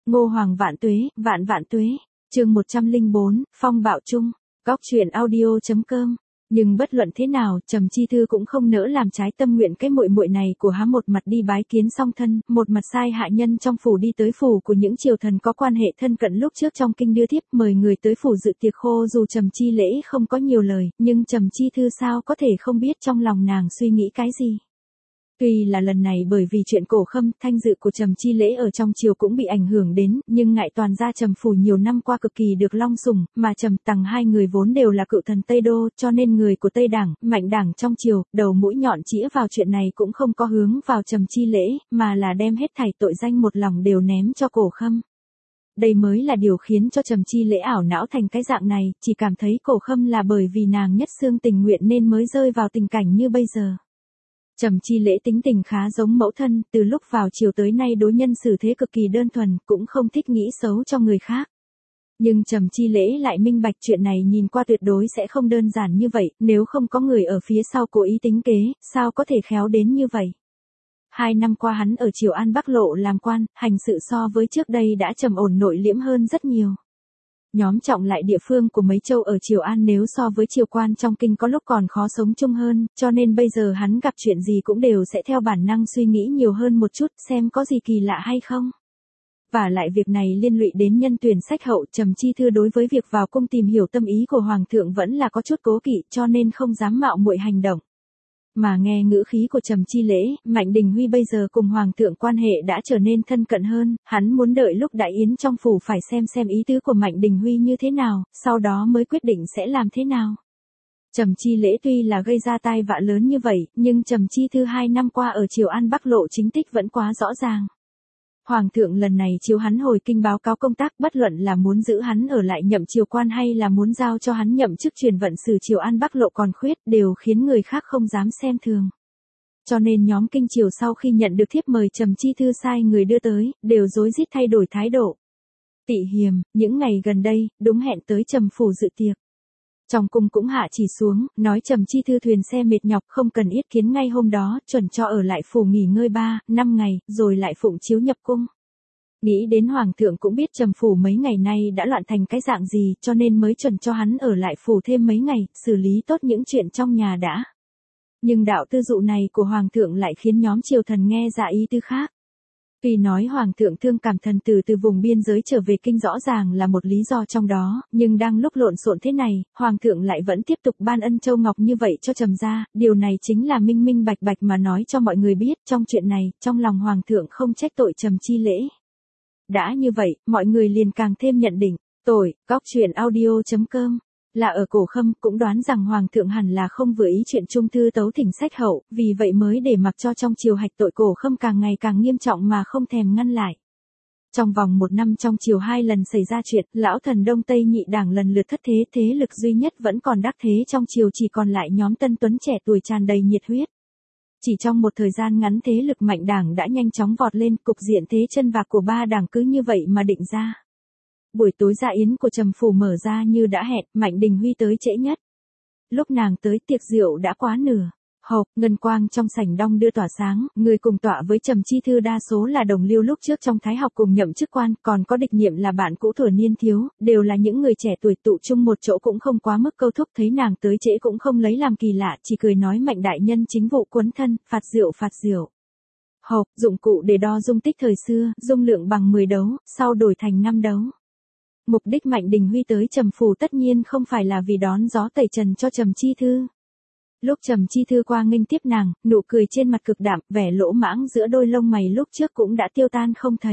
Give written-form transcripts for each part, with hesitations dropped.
Ngô Hoàng vạn tuế, vạn vạn tuế. Chương 104, phong bạo chung. Góc truyện audio.com. Nhưng bất luận thế nào, Trầm Chi Thư cũng không nỡ làm trái tâm nguyện cái muội muội này của hắn, một mặt đi bái kiến song thân, một mặt sai hạ nhân trong phủ đi tới phủ của những triều thần có quan hệ thân cận lúc trước trong kinh đưa thiếp mời người tới phủ dự tiệc khô. Dù Trầm Chi Lễ không có nhiều lời, nhưng Trầm Chi Thư sao có thể không biết trong lòng nàng suy nghĩ cái gì. Tuy là lần này bởi vì chuyện Cổ Khâm, thanh dự của Trầm Chi Lễ ở trong triều cũng bị ảnh hưởng đến, nhưng ngại toàn gia Trầm phủ nhiều năm qua cực kỳ được long sủng, mà Trầm Tằng hai người vốn đều là cựu thần Tây Đô, cho nên người của Tây Đảng, Mạnh Đảng trong triều, đầu mũi nhọn chĩa vào chuyện này cũng không có hướng vào Trầm Chi Lễ, mà là đem hết thảy tội danh một lòng đều ném cho Cổ Khâm. Đây mới là điều khiến cho Trầm Chi Lễ ảo não thành cái dạng này, chỉ cảm thấy Cổ Khâm là bởi vì nàng nhất xương tình nguyện nên mới rơi vào tình cảnh như bây giờ. Trầm Chi Lễ tính tình khá giống mẫu thân, từ lúc vào chiều tới nay đối nhân xử thế cực kỳ đơn thuần, cũng không thích nghĩ xấu cho người khác. Nhưng Trầm Chi Lễ lại minh bạch chuyện này nhìn qua tuyệt đối sẽ không đơn giản như vậy, nếu không có người ở phía sau cố ý tính kế, sao có thể khéo đến như vậy. 2 năm qua hắn ở Triều An Bắc Lộ làm quan, hành sự so với trước đây đã trầm ổn nội liễm hơn rất nhiều. Nhóm trọng lại địa phương của mấy châu ở Triều An nếu so với triều quan trong kinh có lúc còn khó sống chung hơn, cho nên bây giờ hắn gặp chuyện gì cũng đều sẽ theo bản năng suy nghĩ nhiều hơn một chút xem có gì kỳ lạ hay không. Và lại việc này liên lụy đến nhân tuyển sách hậu. Trầm Chi Thư đối với việc vào cung tìm hiểu tâm ý của Hoàng thượng vẫn là có chút cố kỵ, cho nên không dám mạo muội hành động. Mà nghe ngữ khí của Trầm Chi Lễ, Mạnh Đình Huy bây giờ cùng Hoàng thượng quan hệ đã trở nên thân cận hơn, hắn muốn đợi lúc đại yến trong phủ phải xem ý tứ của Mạnh Đình Huy như thế nào, sau đó mới quyết định sẽ làm thế nào. Trầm Chi Lễ tuy là gây ra tai vạ lớn như vậy, nhưng Trầm Chi Thư 2 năm qua ở Triều An Bắc Lộ chính tích vẫn quá rõ ràng. Hoàng thượng lần này chiếu hắn hồi kinh báo cáo công tác, bất luận là muốn giữ hắn ở lại nhậm triều quan hay là muốn giao cho hắn nhậm chức truyền vận sử Triều An Bắc Lộ còn khuyết, đều khiến người khác không dám xem thường. Cho nên nhóm kinh triều sau khi nhận được thiếp mời Trầm Chi Thư sai người đưa tới, đều rối rít thay đổi thái độ. Tị Hiềm, những ngày gần đây, đúng hẹn tới Trầm phủ dự tiệc. Trong cung cũng hạ chỉ xuống, nói Trầm Chi Thư thuyền xe mệt nhọc không cần yết kiến ngay hôm đó, chuẩn cho ở lại phủ nghỉ ngơi 3-5 ngày, rồi lại phụng chiếu nhập cung. Nghĩ đến Hoàng thượng cũng biết Trầm phủ mấy ngày nay đã loạn thành cái dạng gì, cho nên mới chuẩn cho hắn ở lại phủ thêm mấy ngày, xử lý tốt những chuyện trong nhà đã. Nhưng đạo tư dụ này của Hoàng thượng lại khiến nhóm triều thần nghe ra ý tư khác. Tuy nói Hoàng thượng thương cảm thần tử từ vùng biên giới trở về kinh rõ ràng là một lý do trong đó, nhưng đang lúc lộn xộn thế này, Hoàng thượng lại vẫn tiếp tục ban ân châu ngọc như vậy cho Trầm gia, điều này chính là minh minh bạch bạch mà nói cho mọi người biết, trong chuyện này, trong lòng Hoàng thượng không trách tội Trầm Chi Lễ. Đã như vậy, mọi người liền càng thêm nhận định, tội, góc truyện audio.com. Là ở Cổ Khâm cũng đoán rằng Hoàng thượng hẳn là không vừa ý chuyện trung thư tấu thỉnh sách hậu, vì vậy mới để mặc cho trong triều hạch tội Cổ Khâm càng ngày càng nghiêm trọng mà không thèm ngăn lại. Trong vòng 1 năm trong triều 2 lần xảy ra chuyện, lão thần Đông Tây nhị đảng lần lượt thất thế, thế lực duy nhất vẫn còn đắc thế trong triều chỉ còn lại nhóm tân tuấn trẻ tuổi tràn đầy nhiệt huyết. Chỉ trong một thời gian ngắn thế lực Mạnh đảng đã nhanh chóng vọt lên, cục diện thế chân vạc của 3 đảng cứ như vậy mà định ra. Buổi tối dạ yến của Trầm phủ mở ra như đã hẹn, Mạnh Đình Huy tới trễ nhất. Lúc nàng tới tiệc rượu đã quá nửa. Hộp, ngân quang trong sảnh đong đưa tỏa sáng, người cùng tọa với Trầm Chi Thư đa số là đồng liêu lúc trước trong thái học cùng nhậm chức quan, còn có địch nhiệm là bạn cũ thuở niên thiếu, đều là những người trẻ tuổi tụ chung một chỗ cũng không quá mức câu thúc, thấy nàng tới trễ cũng không lấy làm kỳ lạ, chỉ cười nói Mạnh đại nhân chính vụ quấn thân, phạt rượu. Hộp, dụng cụ để đo dung tích thời xưa, dung lượng bằng 10 đấu, sau đổi thành 5 đấu. Mục đích Mạnh Đình Huy tới Trầm phủ tất nhiên không phải là vì đón gió tẩy trần cho Trầm Chi Thư. Lúc Trầm Chi Thư qua nghênh tiếp nàng, nụ cười trên mặt cực đạm, vẻ lỗ mãng giữa đôi lông mày lúc trước cũng đã tiêu tan không thấy.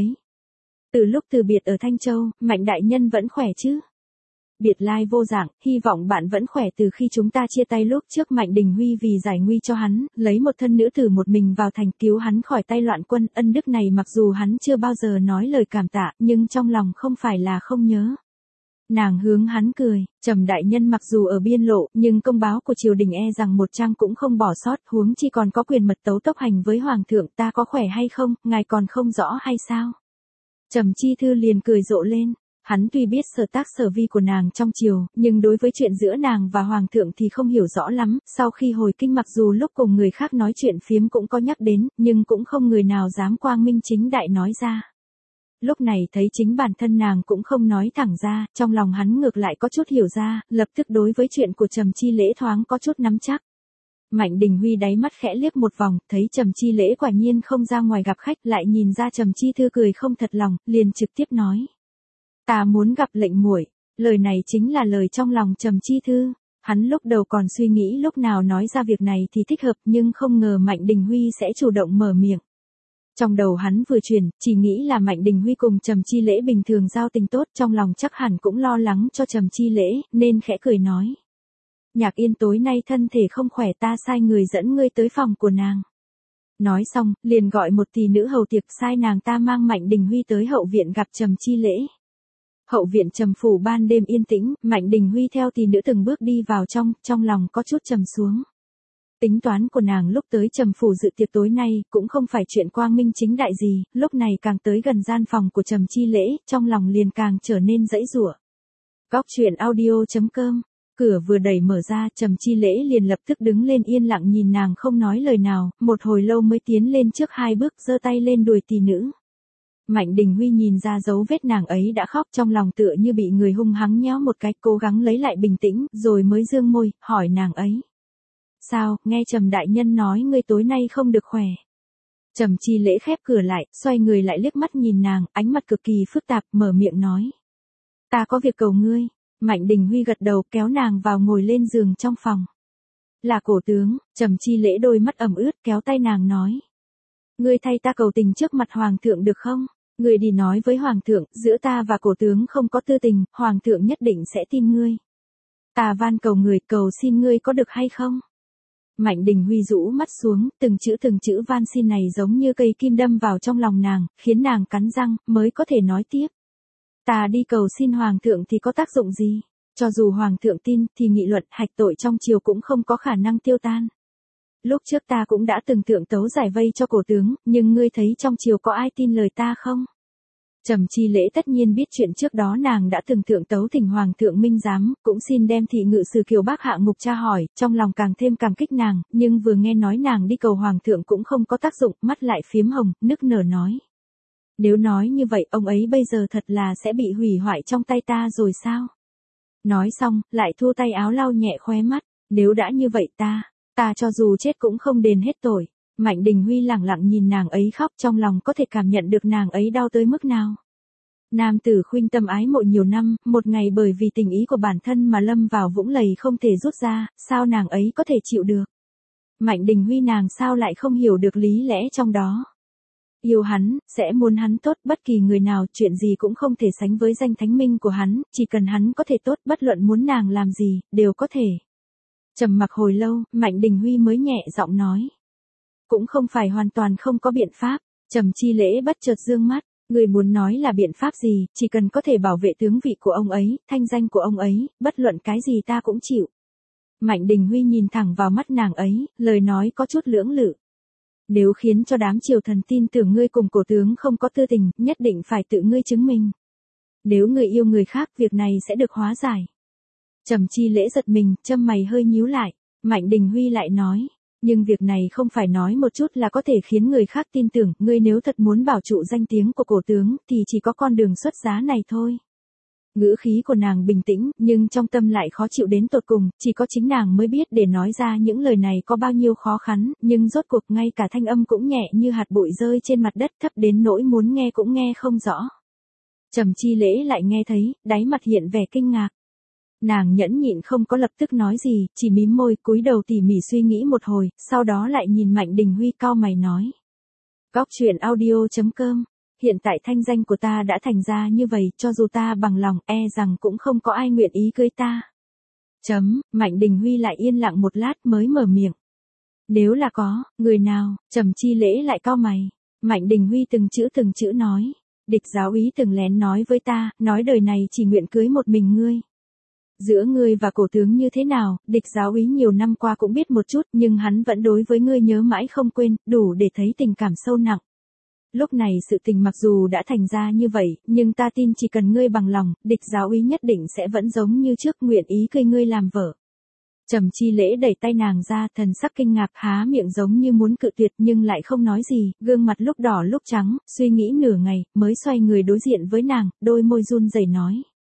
Từ lúc từ biệt ở Thanh Châu, Mạnh đại nhân vẫn khỏe chứ? Biệt lai vô dạng, hy vọng bạn vẫn khỏe. Từ khi chúng ta chia tay lúc trước, Mạnh Đình Huy vì giải nguy cho hắn, lấy một thân nữ tử một mình vào thành cứu hắn khỏi tay loạn quân, ân đức này mặc dù hắn chưa bao giờ nói lời cảm tạ, nhưng trong lòng không phải là không nhớ. Nàng hướng hắn cười, Trầm đại nhân mặc dù ở biên lộ, nhưng công báo của triều đình e rằng một trang cũng không bỏ sót, huống chi còn có quyền mật tấu tốc hành với Hoàng thượng, ta có khỏe hay không, ngài còn không rõ hay sao? Trầm Chi Thư liền cười rộ lên. Hắn tuy biết sở tác sở vi của nàng trong triều, nhưng đối với chuyện giữa nàng và Hoàng thượng thì không hiểu rõ lắm, sau khi hồi kinh mặc dù lúc cùng người khác nói chuyện phiếm cũng có nhắc đến, nhưng cũng không người nào dám quang minh chính đại nói ra. Lúc này thấy chính bản thân nàng cũng không nói thẳng ra, trong lòng hắn ngược lại có chút hiểu ra, lập tức đối với chuyện của Trầm Chi Lễ thoáng có chút nắm chắc. Mạnh Đình Huy đáy mắt khẽ liếc một vòng, thấy Trầm Chi Lễ quả nhiên không ra ngoài gặp khách, lại nhìn ra Trầm Chi Thư cười không thật lòng, liền trực tiếp nói. Ta muốn gặp lệnh muội. Lời này chính là lời trong lòng Trầm Chi Thư. Hắn lúc đầu còn suy nghĩ lúc nào nói ra việc này thì thích hợp, nhưng không ngờ Mạnh Đình Huy sẽ chủ động mở miệng. Trong đầu hắn vừa chuyển, chỉ nghĩ là Mạnh Đình Huy cùng Trầm Chi Lễ bình thường giao tình tốt, trong lòng chắc hẳn cũng lo lắng cho Trầm Chi Lễ, nên khẽ cười nói. Nhạc Yên tối nay thân thể không khỏe, ta sai người dẫn ngươi tới phòng của nàng. Nói xong, liền gọi một tỷ nữ hầu tiệc, sai nàng ta mang Mạnh Đình Huy tới hậu viện gặp Trầm Chi Lễ. Hậu viện Trầm phủ ban đêm yên tĩnh, Mạnh Đình Huy theo tỷ nữ từng bước đi vào trong lòng có chút trầm xuống. Tính toán của nàng lúc tới Trầm phủ dự tiệc tối nay, cũng không phải chuyện quang minh chính đại gì, lúc này càng tới gần gian phòng của Trầm Chi Lễ, trong lòng liền càng trở nên dãy giụa. Góc truyện audio.com. Cửa vừa đẩy mở ra, Trầm Chi Lễ liền lập tức đứng lên yên lặng nhìn nàng không nói lời nào, một hồi lâu mới tiến lên trước 2 bước, giơ tay lên đùi tỷ nữ. Mạnh Đình Huy nhìn ra dấu vết nàng ấy đã khóc, trong lòng tựa như bị người hung hăng nhéo một cái, cố gắng lấy lại bình tĩnh, rồi mới dương môi, hỏi nàng ấy. Sao, nghe Trầm đại nhân nói ngươi tối nay không được khỏe. Trầm Chi Lễ khép cửa lại, xoay người lại liếc mắt nhìn nàng, ánh mặt cực kỳ phức tạp, mở miệng nói. Ta có việc cầu ngươi. Mạnh Đình Huy gật đầu, kéo nàng vào ngồi lên giường trong phòng. Là cổ tướng. Trầm Chi Lễ đôi mắt ẩm ướt, kéo tay nàng nói. Ngươi thay ta cầu tình trước mặt hoàng thượng được không? Ngươi đi nói với hoàng thượng, giữa ta và cổ tướng không có tư tình, hoàng thượng nhất định sẽ tin ngươi. Ta van cầu người, cầu xin ngươi có được hay không? Mạnh Đình Huy rũ mắt xuống, từng chữ van xin này giống như cây kim đâm vào trong lòng nàng, khiến nàng cắn răng, mới có thể nói tiếp. Ta đi cầu xin hoàng thượng thì có tác dụng gì? Cho dù hoàng thượng tin, thì nghị luận hạch tội trong triều cũng không có khả năng tiêu tan. Lúc trước ta cũng đã từng thượng tấu giải vây cho cổ tướng, nhưng ngươi thấy trong triều có ai tin lời ta không? Trầm Chi Lễ tất nhiên biết chuyện trước đó nàng đã từng thượng tấu thỉnh hoàng thượng minh giám, cũng xin đem thị ngự sử Kiều Bác hạ ngục tra hỏi, trong lòng càng thêm cảm kích nàng, nhưng vừa nghe nói nàng đi cầu hoàng thượng cũng không có tác dụng, mắt lại phiếm hồng, nức nở nói. Nếu nói như vậy, ông ấy bây giờ thật là sẽ bị hủy hoại trong tay ta rồi sao? Nói xong, lại thu tay áo lau nhẹ khóe mắt, nếu đã như vậy ta cho dù chết cũng không đền hết tội. Mạnh Đình Huy lẳng lặng nhìn nàng ấy khóc, trong lòng có thể cảm nhận được nàng ấy đau tới mức nào. Nam tử khuynh tâm ái mộ nhiều năm, một ngày bởi vì tình ý của bản thân mà lâm vào vũng lầy không thể rút ra, sao nàng ấy có thể chịu được? Mạnh Đình Huy nàng sao lại không hiểu được lý lẽ trong đó? Yêu hắn, sẽ muốn hắn tốt, bất kỳ người nào, chuyện gì cũng không thể sánh với danh thánh minh của hắn, chỉ cần hắn có thể tốt, bất luận muốn nàng làm gì, đều có thể. Trầm mặc hồi lâu, Mạnh Đình Huy mới nhẹ giọng nói. Cũng không phải hoàn toàn không có biện pháp. Trầm Chi Lễ bất chợt dương mắt, người muốn nói là biện pháp gì, chỉ cần có thể bảo vệ tướng vị của ông ấy, thanh danh của ông ấy, bất luận cái gì ta cũng chịu. Mạnh Đình Huy nhìn thẳng vào mắt nàng ấy, lời nói có chút lưỡng lự. Nếu khiến cho đám triều thần tin tưởng ngươi cùng cổ tướng không có tư tình, nhất định phải tự ngươi chứng minh. Nếu ngươi yêu người khác, việc này sẽ được hóa giải. Trầm Chi Lễ giật mình, châm mày hơi nhíu lại. Mạnh Đình Huy lại nói. Nhưng việc này không phải nói một chút là có thể khiến người khác tin tưởng, ngươi nếu thật muốn bảo trụ danh tiếng của cổ tướng, thì chỉ có con đường xuất giá này thôi. Ngữ khí của nàng bình tĩnh, nhưng trong tâm lại khó chịu đến tột cùng, chỉ có chính nàng mới biết để nói ra những lời này có bao nhiêu khó khăn, nhưng rốt cuộc ngay cả thanh âm cũng nhẹ như hạt bụi rơi trên mặt đất, thấp đến nỗi muốn nghe cũng nghe không rõ. Trầm Chi Lễ lại nghe thấy, đáy mặt hiện vẻ kinh ngạc. Nàng nhẫn nhịn không có lập tức nói gì, chỉ mím môi, cúi đầu tỉ mỉ suy nghĩ một hồi, sau đó lại nhìn Mạnh Đình Huy cau mày nói. Góc truyện audio.com. Hiện tại thanh danh của ta đã thành ra như vậy, cho dù ta bằng lòng, e rằng cũng không có ai nguyện ý cưới ta. Mạnh Đình Huy lại yên lặng một lát mới mở miệng. Nếu là có, người nào? Trầm Chi Lễ lại cau mày. Mạnh Đình Huy từng chữ nói. Địch giáo úy từng lén nói với ta, nói đời này chỉ nguyện cưới một mình ngươi. Giữa ngươi và cổ tướng như thế nào, địch giáo úy nhiều năm qua cũng biết một chút, nhưng hắn vẫn đối với ngươi nhớ mãi không quên, đủ để thấy tình cảm sâu nặng. Lúc này sự tình mặc dù đã thành ra như vậy, nhưng ta tin chỉ cần ngươi bằng lòng, địch giáo úy nhất định sẽ vẫn giống như trước, nguyện ý cưới ngươi làm vợ. Trầm Chi Lễ đẩy tay nàng ra, thần sắc kinh ngạc, há miệng giống như muốn cự tuyệt nhưng lại không nói gì, gương mặt lúc đỏ lúc trắng, suy nghĩ nửa ngày, mới xoay người đối diện với nàng, đôi môi run rẩy nói.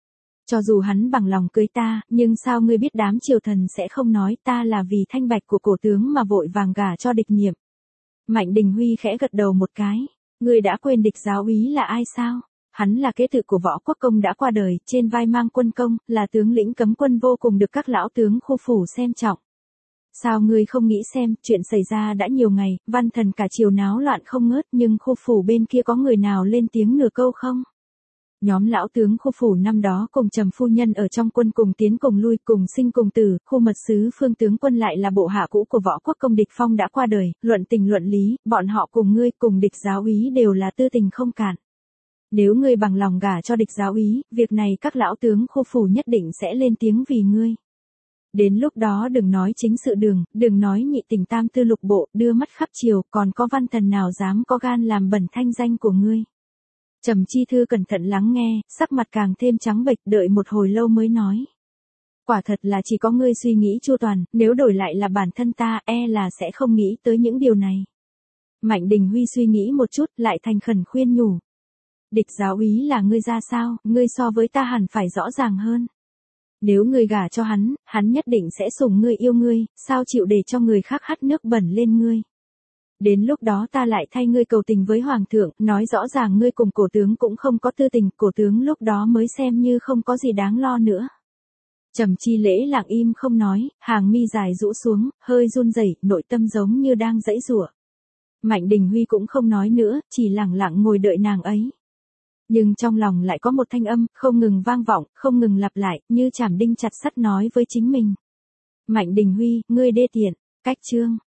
Cho dù hắn bằng lòng cưới ta, nhưng sao ngươi biết đám triều thần sẽ không nói ta là vì thanh bạch của cổ tướng mà vội vàng gả cho địch nhiệm. Mạnh Đình Huy khẽ gật đầu một cái. Ngươi đã quên Địch giáo úy là ai sao? Hắn là kế tự của Võ Quốc Công đã qua đời, trên vai mang quân công, là tướng lĩnh cấm quân vô cùng được các lão tướng khu phủ xem trọng. Sao ngươi không nghĩ xem, chuyện xảy ra đã nhiều ngày, văn thần cả triều náo loạn không ngớt, nhưng khu phủ bên kia có người nào lên tiếng nửa câu không? Nhóm lão tướng khu phủ năm đó cùng Trầm phu nhân ở trong quân cùng tiến cùng lui, cùng sinh cùng tử, khu mật sứ Phương tướng quân lại là bộ hạ cũ của Võ Quốc Công Địch Phong đã qua đời, luận tình luận lý, bọn họ cùng ngươi cùng Địch giáo úy đều là tư tình không cạn. Nếu ngươi bằng lòng gả cho Địch giáo úy, việc này các lão tướng khu phủ nhất định sẽ lên tiếng vì ngươi. Đến lúc đó đừng nói chính sự đường, đừng nói nhị tình tam tư lục bộ, đưa mắt khắp triều, còn có văn thần nào dám có gan làm bẩn thanh danh của ngươi. Trầm Chi Thư cẩn thận lắng nghe, sắc mặt càng thêm trắng bệch, đợi một hồi lâu mới nói. Quả thật là chỉ có ngươi suy nghĩ chu toàn, nếu đổi lại là bản thân ta, là sẽ không nghĩ tới những điều này. Mạnh Đình Huy suy nghĩ một chút, lại thành khẩn khuyên nhủ. Địch giáo úy là ngươi ra sao, ngươi so với ta hẳn phải rõ ràng hơn. Nếu ngươi gả cho hắn, hắn nhất định sẽ sủng ngươi yêu ngươi, sao chịu để cho người khác hắt nước bẩn lên ngươi. Đến lúc đó ta lại thay ngươi cầu tình với hoàng thượng, nói rõ ràng ngươi cùng cổ tướng cũng không có tư tình, cổ tướng lúc đó mới xem như không có gì đáng lo nữa. Trầm Chi Lễ lặng im không nói, hàng mi dài rũ xuống, hơi run rẩy, nội tâm giống như đang giãy giụa. Mạnh Đình Huy cũng không nói nữa, chỉ lặng lặng ngồi đợi nàng ấy. Nhưng trong lòng lại có một thanh âm, không ngừng vang vọng, không ngừng lặp lại, như chảm đinh chặt sắt nói với chính mình. Mạnh Đình Huy, ngươi đê tiện, cách chương.